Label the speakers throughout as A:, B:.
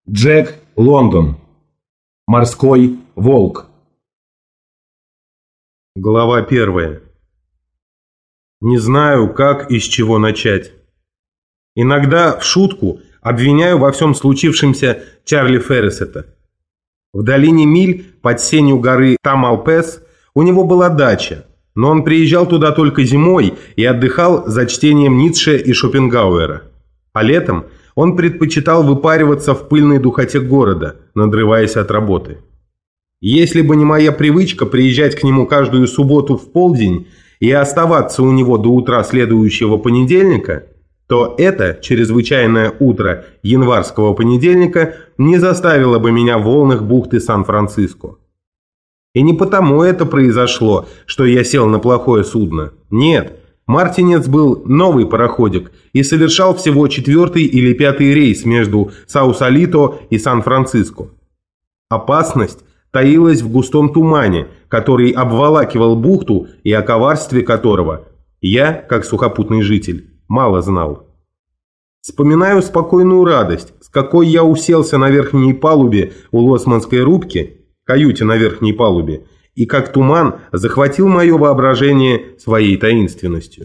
A: Джек Лондон. Морской волк.
B: Глава 1. Не знаю, как и с чего начать. Иногда в шутку обвиняю во всем случившемся Чарли Феррисета. В долине Миль под сенью горы Тамалпес у него была дача, но он приезжал туда только зимой и отдыхал за чтением Ницше и Шопенгауэра. А летом он предпочитал выпариваться в пыльной духоте города, надрываясь от работы. Если бы не моя привычка приезжать к нему каждую субботу в полдень и оставаться у него до утра следующего понедельника, то это чрезвычайное утро январского понедельника не заставило бы меня в волнах бухты Сан-Франциско. И не потому это произошло, что я сел на плохое судно. Нет, Мартинец был новый пароходик и совершал всего 4-й или 5-й рейс между Саусалито и Сан-Франциско. Опасность таилась в густом тумане, который обволакивал бухту и о коварстве которого я, как сухопутный житель, мало знал. Вспоминаю спокойную радость, с какой я уселся на верхней палубе у лоцманской рубки, каюте на верхней палубе, и как туман захватил мое воображение своей таинственностью.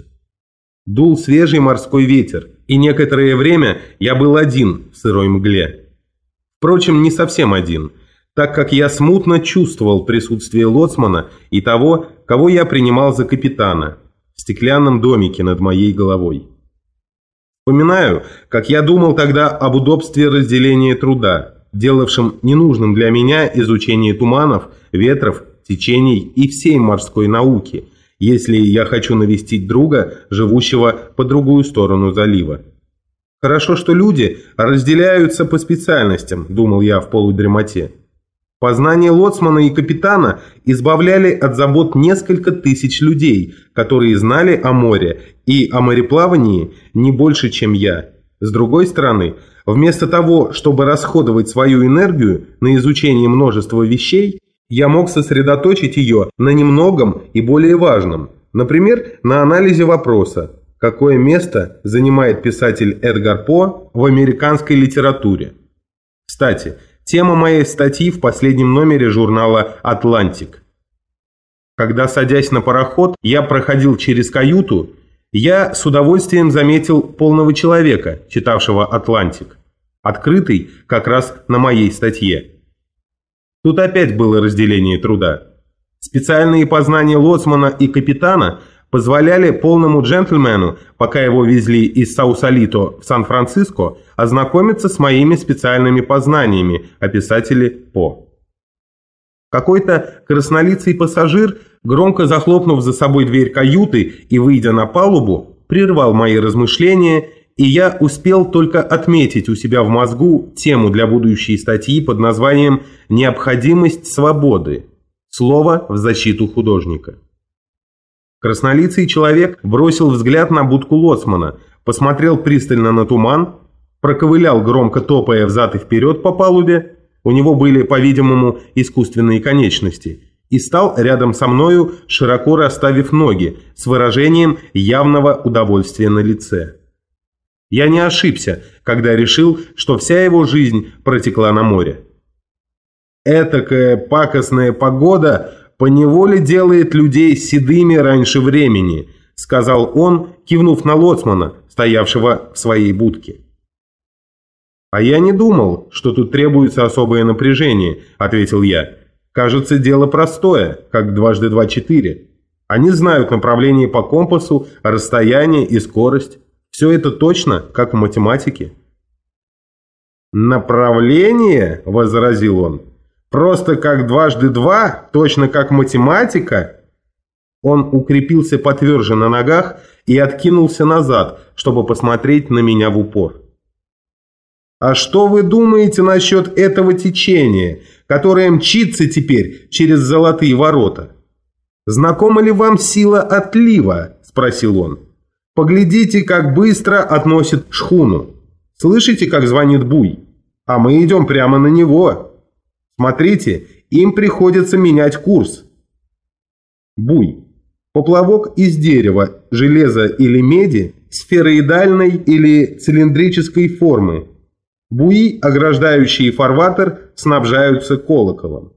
B: Дул свежий морской ветер, и некоторое время я был один в сырой мгле. Впрочем, не совсем один, так как я смутно чувствовал присутствие лоцмана и того, кого я принимал за капитана, в стеклянном домике над моей головой. Вспоминаю, как я думал тогда об удобстве разделения труда, делавшем ненужным для меня изучение туманов, ветров, течений и всей морской науки, если я хочу навестить друга, живущего по другую сторону залива. Хорошо, что люди разделяются по специальностям, думал я в полудремоте. Познания лоцмана и капитана избавляли от забот несколько тысяч людей, которые знали о море и о мореплавании не больше, чем я. С другой стороны, вместо того, чтобы расходовать свою энергию на изучение множества вещей, я мог сосредоточить ее на немногом и более важном, например, на анализе вопроса, какое место занимает писатель Эдгар По в американской литературе. Кстати, тема моей статьи в последнем номере журнала «Атлантик». Когда, садясь на пароход, я проходил через каюту, я с удовольствием заметил полного человека, читавшего «Атлантик», открытый как раз на моей статье. Тут опять было разделение труда. Специальные познания лоцмана и капитана позволяли полному джентльмену, пока его везли из Саусалито в Сан-Франциско, ознакомиться с моими специальными познаниями о писателе По. Какой-то краснолицый пассажир, громко захлопнув за собой дверь каюты и выйдя на палубу, прервал мои размышления, и я успел только отметить у себя в мозгу тему для будущей статьи под названием «Необходимость свободы. Слово в защиту художника». Краснолицый человек бросил взгляд на будку лоцмана, посмотрел пристально на туман, проковылял, громко топая взад и вперед по палубе, у него были, по-видимому, искусственные конечности, и стал рядом со мною, широко расставив ноги, с выражением явного удовольствия на лице. Я не ошибся, когда решил, что вся его жизнь протекла на море. Этакая пакостная погода поневоле делает людей седыми раньше времени, сказал он, кивнув на лоцмана, стоявшего в своей будке. А я не думал, что тут требуется особое напряжение, ответил я. Кажется, дело простое, как 2 × 2 = 4. Они знают направление по компасу, расстояние и скорость. Все это точно, как в математике. «Направление?» – возразил он. «Просто как 2 × 2, точно как математика?» Он укрепился потверже на ногах и откинулся назад, чтобы посмотреть на меня в упор. «А что вы думаете насчет этого течения, которое мчится теперь через золотые ворота? Знакома ли вам сила отлива?» – спросил он. «Поглядите, как быстро относит шхуну. Слышите, как звонит буй? А мы идем прямо на него. Смотрите, им приходится менять курс». Буй. Поплавок из дерева, железа или меди, сфероидальной или цилиндрической формы. Буи, ограждающие фарватер, снабжаются колоколом.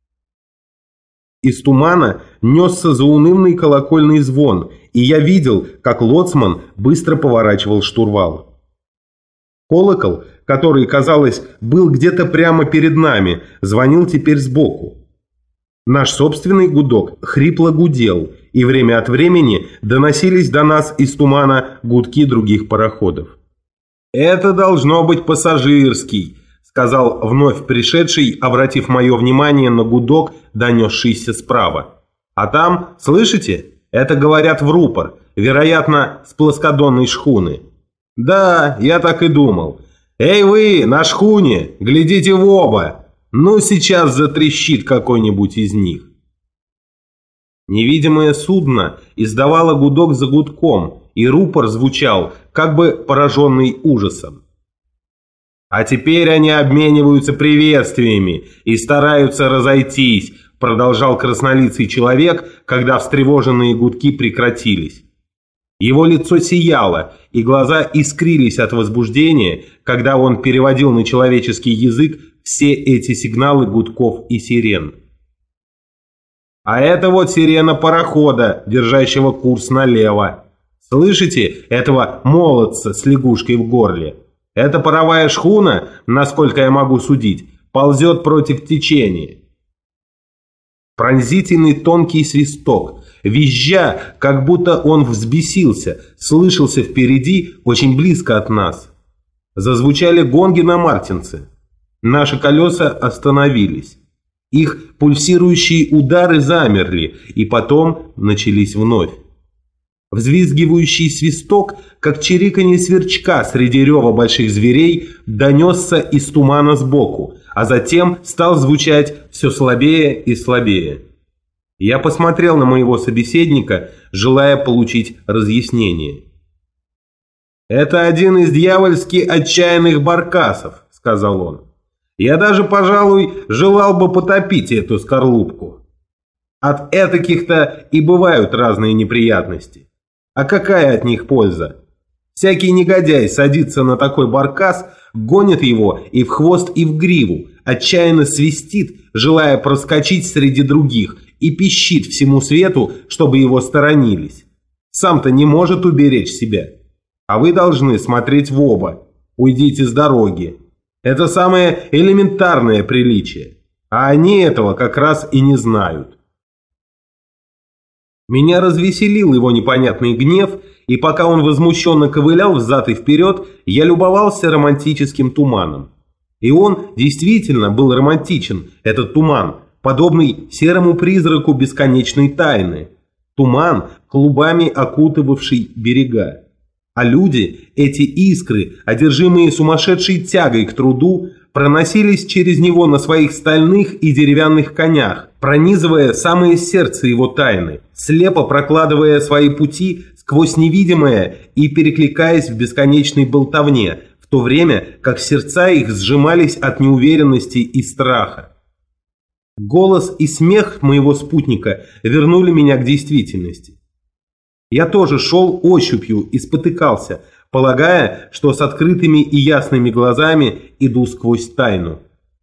B: Из тумана несся заунывный колокольный звон, и я видел, как лоцман быстро поворачивал штурвал. Колокол, который, казалось, был где-то прямо перед нами, звонил теперь сбоку. Наш собственный гудок хрипло гудел, и время от времени доносились до нас из тумана гудки других пароходов. «Это должно быть пассажирский», — сказал вновь пришедший, обратив мое внимание на гудок, донесшийся справа. «А там, слышите, это говорят в рупор, вероятно, с плоскодонной шхуны». «Да, я так и думал. Эй вы, на шхуне, глядите в оба! Ну, сейчас затрещит какой-нибудь из них». Невидимое судно издавало гудок за гудком, и рупор звучал, как бы пораженный ужасом. «А теперь они обмениваются приветствиями и стараются разойтись», продолжал краснолицый человек, когда встревоженные гудки прекратились. Его лицо сияло, и глаза искрились от возбуждения, когда он переводил на человеческий язык все эти сигналы гудков и сирен. «А это вот сирена парохода, держащего курс налево. Слышите этого молодца с лягушкой в горле? Эта паровая шхуна, насколько я могу судить, ползет против течения». Пронзительный тонкий свисток, визжа, как будто он взбесился, слышался впереди, очень близко от нас. Зазвучали гонги на Мартинсе. Наши колеса остановились. Их пульсирующие удары замерли, и потом начались вновь. Взвизгивающий свисток, как чириканье сверчка среди рева больших зверей, донесся из тумана сбоку, а затем стал звучать все слабее и слабее. Я посмотрел на моего собеседника, желая получить разъяснение. «Это один из дьявольски отчаянных баркасов», — сказал он. «Я даже, пожалуй, желал бы потопить эту скорлупку. От этаких-то и бывают разные неприятности. А какая от них польза? Всякий негодяй садится на такой баркас, гонит его и в хвост, и в гриву, отчаянно свистит, желая проскочить среди других, и пищит всему свету, чтобы его сторонились. Сам-то не может уберечь себя. А вы должны смотреть в оба. Уйдите с дороги. Это самое элементарное приличие. А они этого как раз и не знают». Меня развеселил его непонятный гнев, и пока он возмущенно ковылял взад и вперед, я любовался романтическим туманом. И он действительно был романтичен, этот туман, подобный серому призраку бесконечной тайны. Туман, клубами окутывавший берега. А люди, эти искры, одержимые сумасшедшей тягой к труду, проносились через него на своих стальных и деревянных конях, пронизывая самое сердце его тайны, слепо прокладывая свои пути сквозь невидимое и перекликаясь в бесконечной болтовне, в то время как сердца их сжимались от неуверенности и страха. Голос и смех моего спутника вернули меня к действительности. Я тоже шел ощупью и спотыкался, полагая, что с открытыми и ясными глазами иду сквозь тайну.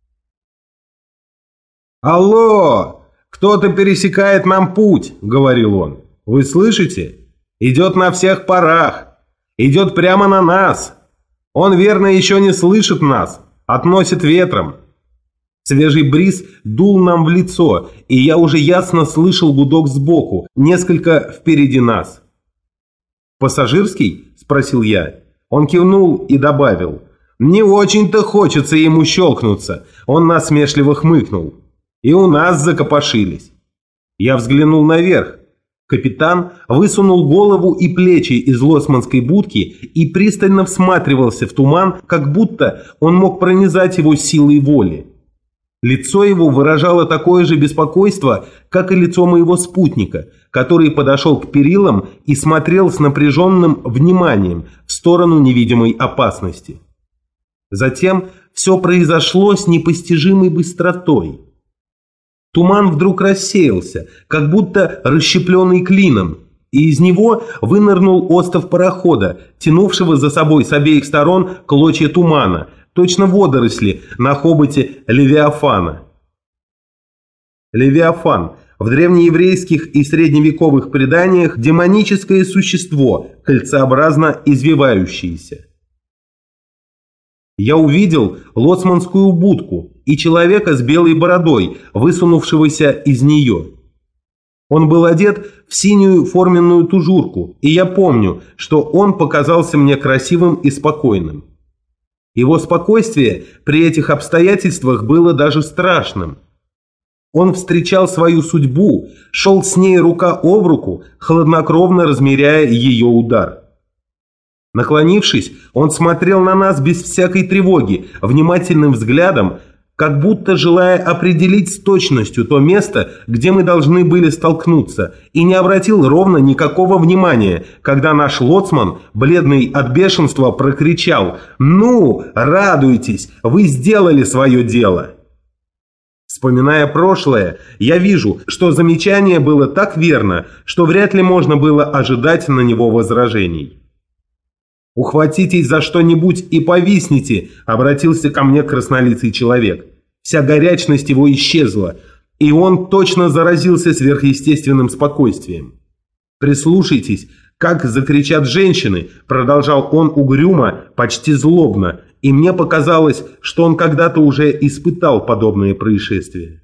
B: «Алло! Кто-то пересекает нам путь!» — говорил он. «Вы слышите? Идет на всех парах! Идет прямо на нас! Он, верно, еще не слышит нас, относит ветром!» Свежий бриз дул нам в лицо, и я уже ясно слышал гудок сбоку, несколько впереди нас. «Пассажирский?» – спросил я. Он кивнул и добавил. «Не очень-то хочется ему щелкнуться», – он насмешливо хмыкнул. «И у нас закопошились». Я взглянул наверх. Капитан высунул голову и плечи из лоцманской будки и пристально всматривался в туман, как будто он мог пронизать его силой воли. Лицо его выражало такое же беспокойство, как и лицо моего спутника, который подошел к перилам и смотрел с напряженным вниманием в сторону невидимой опасности. Затем все произошло с непостижимой быстротой. Туман вдруг рассеялся, как будто расщепленный клином, и из него вынырнул остов парохода, тянувшего за собой с обеих сторон клочья тумана, точно водоросли на хоботе Левиафана. Левиафан – в древнееврейских и средневековых преданиях демоническое существо, кольцеобразно извивающееся. Я увидел лоцманскую будку и человека с белой бородой, высунувшегося из нее. Он был одет в синюю форменную тужурку, и я помню, что он показался мне красивым и спокойным. Его спокойствие при этих обстоятельствах было даже страшным. Он встречал свою судьбу, шел с ней рука об руку, хладнокровно размеряя ее удар. Наклонившись, он смотрел на нас без всякой тревоги, внимательным взглядом, как будто желая определить с точностью то место, где мы должны были столкнуться, и не обратил ровно никакого внимания, когда наш лоцман, бледный от бешенства, прокричал: «Ну, радуйтесь, вы сделали свое дело!» Вспоминая прошлое, я вижу, что замечание было так верно, что вряд ли можно было ожидать на него возражений. «Ухватитесь за что-нибудь и повисните», — обратился ко мне краснолицый человек. Вся горячность его исчезла, и он точно заразился сверхъестественным спокойствием. «Прислушайтесь, как закричат женщины», — продолжал он угрюмо, почти злобно, и мне показалось, что он когда-то уже испытал подобные происшествия.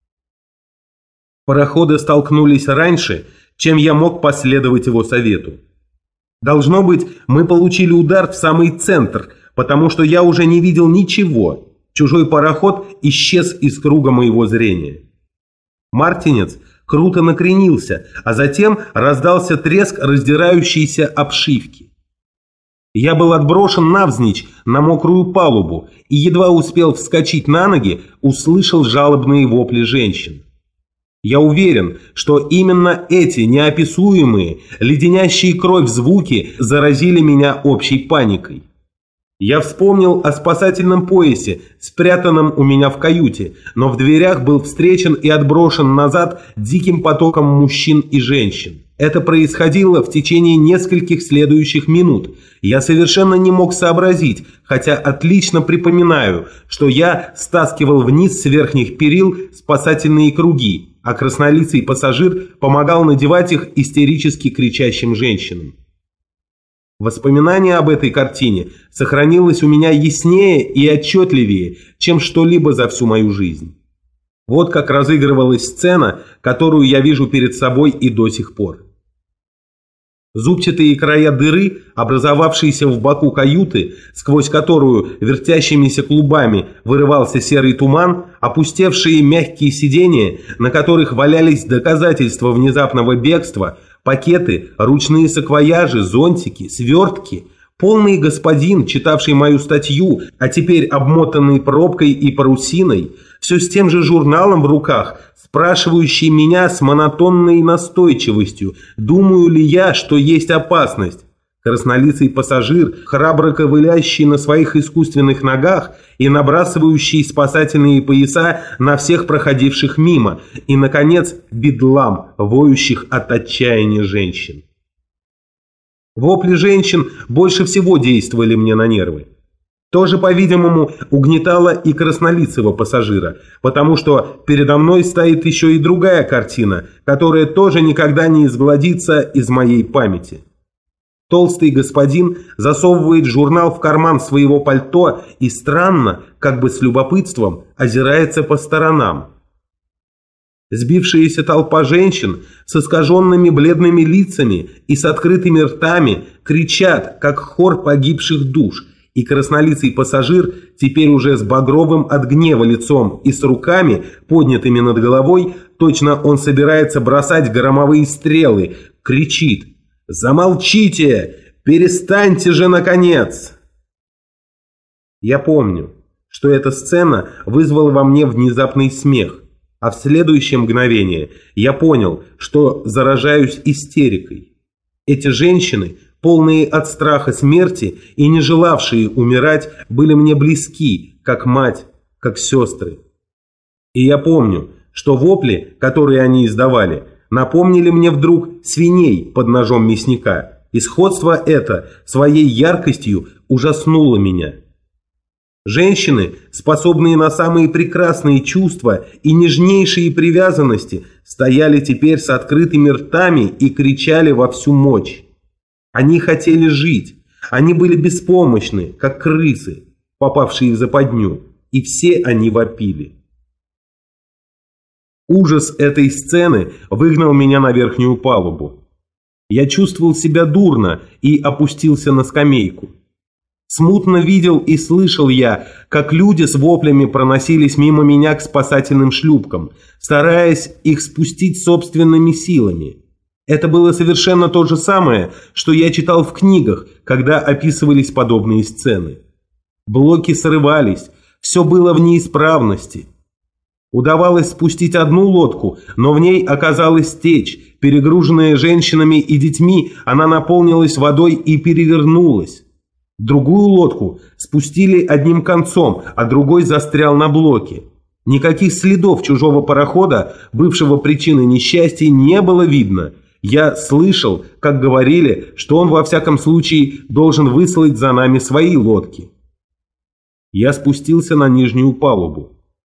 B: Пароходы столкнулись раньше, чем я мог последовать его совету. Должно быть, мы получили удар в самый центр, потому что я уже не видел ничего. Чужой пароход исчез из круга моего зрения. Мартинец круто накренился, а затем раздался треск раздирающейся обшивки. Я был отброшен навзничь на мокрую палубу и едва успел вскочить на ноги, услышал жалобные вопли женщин. Я уверен, что именно эти неописуемые, леденящие кровь звуки заразили меня общей паникой. Я вспомнил о спасательном поясе, спрятанном у меня в каюте, но в дверях был встречен и отброшен назад диким потоком мужчин и женщин. Это происходило в течение нескольких следующих минут. Я совершенно не мог сообразить, хотя отлично припоминаю, что я стаскивал вниз с верхних перил спасательные круги, а краснолицый пассажир помогал надевать их истерически кричащим женщинам. Воспоминание об этой картине сохранилось у меня яснее и отчетливее, чем что-либо за всю мою жизнь. Вот как разыгрывалась сцена, которую я вижу перед собой и до сих пор. Зубчатые края дыры, образовавшиеся в боку каюты, сквозь которую вертящимися клубами вырывался серый туман, опустевшие мягкие сиденья, на которых валялись доказательства внезапного бегства, пакеты, ручные саквояжи, зонтики, свертки, полный господин, читавший мою статью, а теперь обмотанный пробкой и парусиной, все с тем же журналом в руках, спрашивающий меня с монотонной настойчивостью, думаю ли я, что есть опасность. Краснолицый пассажир, храбро ковылящий на своих искусственных ногах и набрасывающий спасательные пояса на всех проходивших мимо, и, наконец, бедлам, воющих от отчаяния женщин. Вопли женщин больше всего действовали мне на нервы. Тоже, по-видимому, угнетало и краснолицего пассажира, потому что передо мной стоит еще и другая картина, которая тоже никогда не изгладится из моей памяти. Толстый господин засовывает журнал в карман своего пальто и странно, как бы с любопытством, озирается по сторонам. Сбившаяся толпа женщин с искаженными бледными лицами и с открытыми ртами кричат, как хор погибших душ, и краснолицый пассажир, теперь уже с багровым от гнева лицом и с руками, поднятыми над головой, точно он собирается бросать громовые стрелы, кричит: «Замолчите! Перестаньте же, наконец!» Я помню, что эта сцена вызвала во мне внезапный смех, а в следующее мгновение я понял, что заражаюсь истерикой. Эти женщины, полные от страха смерти и не желавшие умирать, были мне близки, как мать, как сестры. И я помню, что вопли, которые они издавали, напомнили мне вдруг свиней под ножом мясника, и сходство это своей яркостью ужаснуло меня. Женщины, способные на самые прекрасные чувства и нежнейшие привязанности, стояли теперь с открытыми ртами и кричали во всю мощь. Они хотели жить, они были беспомощны, как крысы, попавшие в западню, и все они вопили. Ужас этой сцены выгнал меня на верхнюю палубу. Я чувствовал себя дурно и опустился на скамейку. Смутно видел и слышал я, как люди с воплями проносились мимо меня к спасательным шлюпкам, стараясь их спустить собственными силами. Это было совершенно то же самое, что я читал в книгах, когда описывались подобные сцены. Блоки срывались, все было в неисправности. Удавалось спустить одну лодку, но в ней оказалась течь. Перегруженная женщинами и детьми, она наполнилась водой и перевернулась. Другую лодку спустили одним концом, а другой застрял на блоке. Никаких следов чужого парохода, бывшего причиной несчастья, не было видно. Я слышал, как говорили, что он во всяком случае должен выслать за нами свои лодки. Я спустился на нижнюю палубу.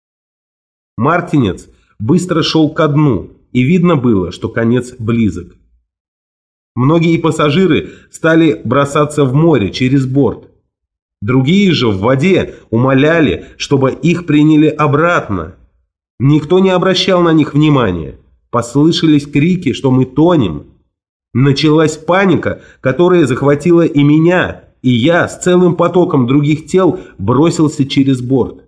B: Мартинец быстро шел ко дну, и видно было, что конец близок. Многие пассажиры стали бросаться в море через борт. Другие же в воде умоляли, чтобы их приняли обратно. Никто не обращал на них внимания. Послышались крики, что мы тонем. Началась паника, которая захватила и меня, и я с целым потоком других тел бросился через борт.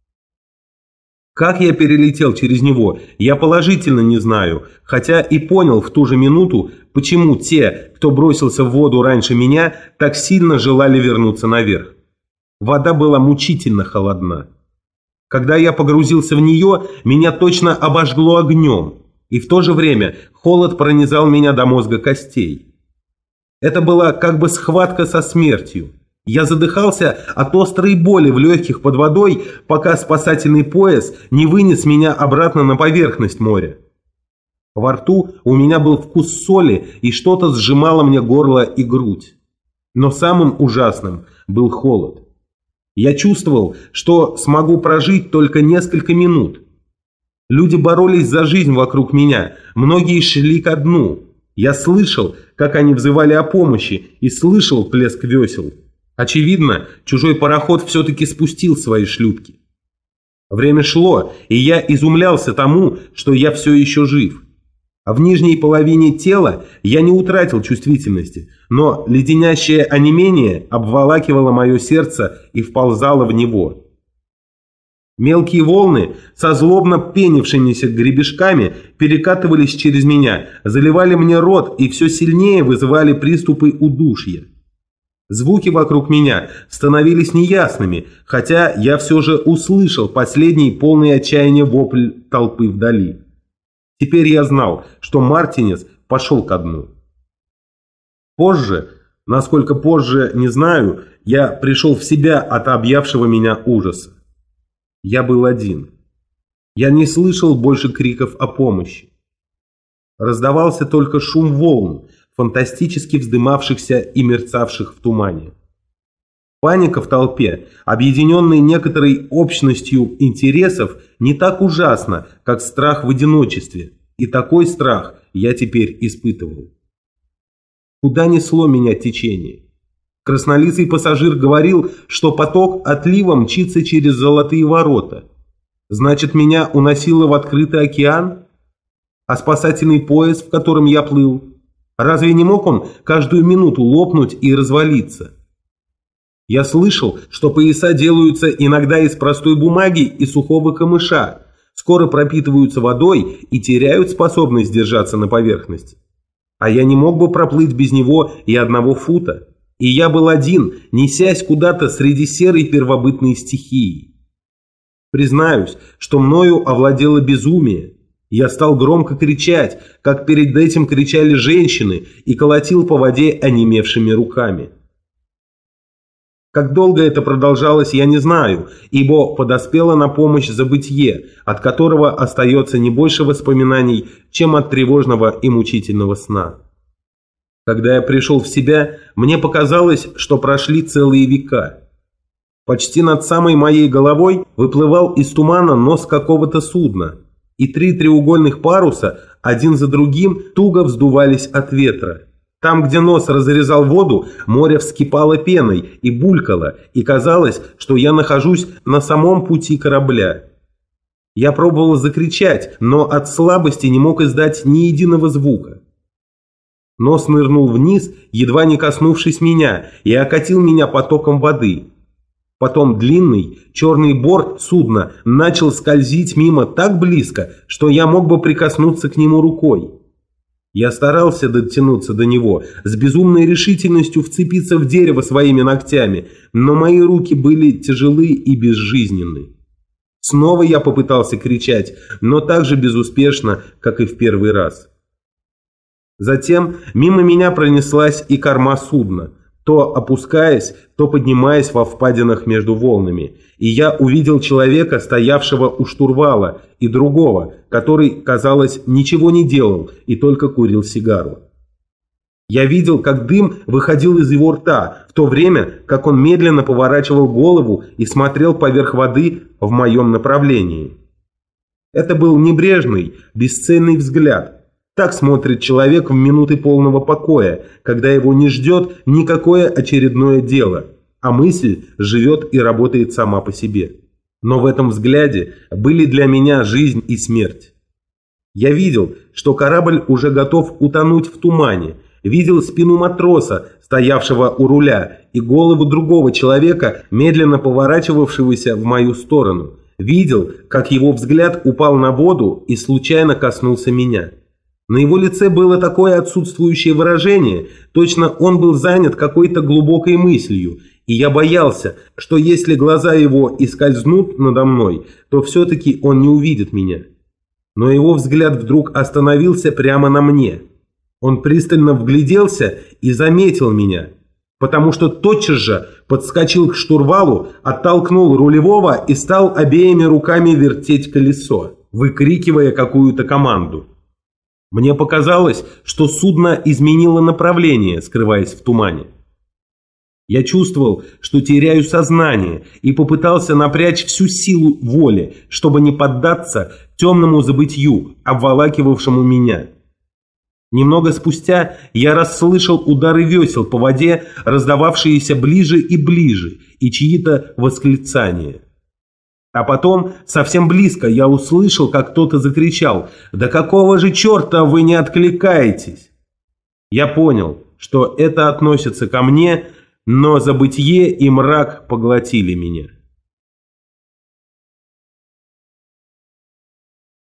B: Как я перелетел через него, я положительно не знаю, хотя и понял в ту же минуту, почему те, кто бросился в воду раньше меня, так сильно желали вернуться наверх. Вода была мучительно холодна. Когда я погрузился в нее, меня точно обожгло огнем, и в то же время холод пронизал меня до мозга костей. Это была как бы схватка со смертью. Я задыхался от острой боли в легких под водой, пока спасательный пояс не вынес меня обратно на поверхность моря. Во рту у меня был вкус соли, и что-то сжимало мне горло и грудь. Но самым ужасным был холод. Я чувствовал, что смогу прожить только несколько минут. Люди боролись за жизнь вокруг меня, многие шли ко дну. Я слышал, как они взывали о помощи, и слышал плеск весел. Очевидно, чужой пароход все-таки спустил свои шлюпки. Время шло, и я изумлялся тому, что я все еще жив. А в нижней половине тела я не утратил чувствительности, но леденящее онемение обволакивало мое сердце и вползало в него. Мелкие волны со злобно пенившимися гребешками перекатывались через меня, заливали мне рот и все сильнее вызывали приступы удушья. Звуки вокруг меня становились неясными, хотя я все же услышал последний полный отчаяния вопль толпы вдали. Теперь я знал, что Мартинец пошел ко дну. Позже, насколько позже, не знаю, я пришел в себя от объявшего меня ужаса. Я был один. Я не слышал больше криков о помощи. Раздавался только шум волн, фантастически вздымавшихся и мерцавших в тумане. Паника в толпе, объединенная некоторой общностью интересов, не так ужасна, как страх в одиночестве, и такой страх я теперь испытывал. Куда несло меня течение? Краснолицый пассажир говорил, что поток отлива мчится через золотые ворота. Значит, меня уносило в открытый океан? А спасательный пояс, в котором я плыл? Разве не мог он каждую минуту лопнуть и развалиться? Я слышал, что пояса делаются иногда из простой бумаги и сухого камыша, скоро пропитываются водой и теряют способность держаться на поверхности. А я не мог бы проплыть без него и 1 фута. И я был один, несясь куда-то среди серой первобытной стихии. Признаюсь, что мною овладело безумие. Я стал громко кричать, как перед этим кричали женщины, и колотил по воде онемевшими руками. Как долго это продолжалось, я не знаю, ибо подоспело на помощь забытье, от которого остается не больше воспоминаний, чем от тревожного и мучительного сна. Когда я пришел в себя, мне показалось, что прошли целые века. Почти над самой моей головой выплывал из тумана нос какого-то судна, и 3 треугольных паруса один за другим туго вздувались от ветра. Там, где нос разрезал воду, море вскипало пеной и булькало, и казалось, что я нахожусь на самом пути корабля. Я пробовал закричать, но от слабости не мог издать ни единого звука. Нос нырнул вниз, едва не коснувшись меня, и окатил меня потоком воды. Потом длинный черный борт судна начал скользить мимо так близко, что я мог бы прикоснуться к нему рукой. Я старался дотянуться до него, с безумной решительностью вцепиться в дерево своими ногтями, но мои руки были тяжелы и безжизненны. Снова я попытался кричать, но так же безуспешно, как и в первый раз. Затем мимо меня пронеслась и корма судна, то опускаясь, то поднимаясь во впадинах между волнами, и я увидел человека, стоявшего у штурвала, и другого, который, казалось, ничего не делал и только курил сигару. Я видел, как дым выходил из его рта, в то время, как он медленно поворачивал голову и смотрел поверх воды в моем направлении. Это был небрежный, бесцельный взгляд. Так смотрит человек в минуты полного покоя, когда его не ждет никакое очередное дело, а мысль живет и работает сама по себе. Но в этом взгляде были для меня жизнь и смерть. Я видел, что корабль уже готов утонуть в тумане, видел спину матроса, стоявшего у руля, и голову другого человека, медленно поворачивавшегося в мою сторону. Видел, как его взгляд упал на воду и случайно коснулся меня. На его лице было такое отсутствующее выражение, точно он был занят какой-то глубокой мыслью, и я боялся, что если глаза его и скользнут надо мной, то все-таки он не увидит меня. Но его взгляд вдруг остановился прямо на мне. Он пристально вгляделся и заметил меня, потому что тотчас же подскочил к штурвалу, оттолкнул рулевого и стал обеими руками вертеть колесо, выкрикивая какую-то команду. Мне показалось, что судно изменило направление, скрываясь в тумане. Я чувствовал, что теряю сознание, и попытался напрячь всю силу воли, чтобы не поддаться темному забытью, обволакивавшему меня. Немного спустя я расслышал удары весел по воде, раздававшиеся ближе и ближе, и чьи-то восклицания. А потом, совсем близко, я услышал, как кто-то закричал: «Да какого же черта вы не откликаетесь?» Я понял, что это относится ко мне, но забытье и мрак поглотили меня.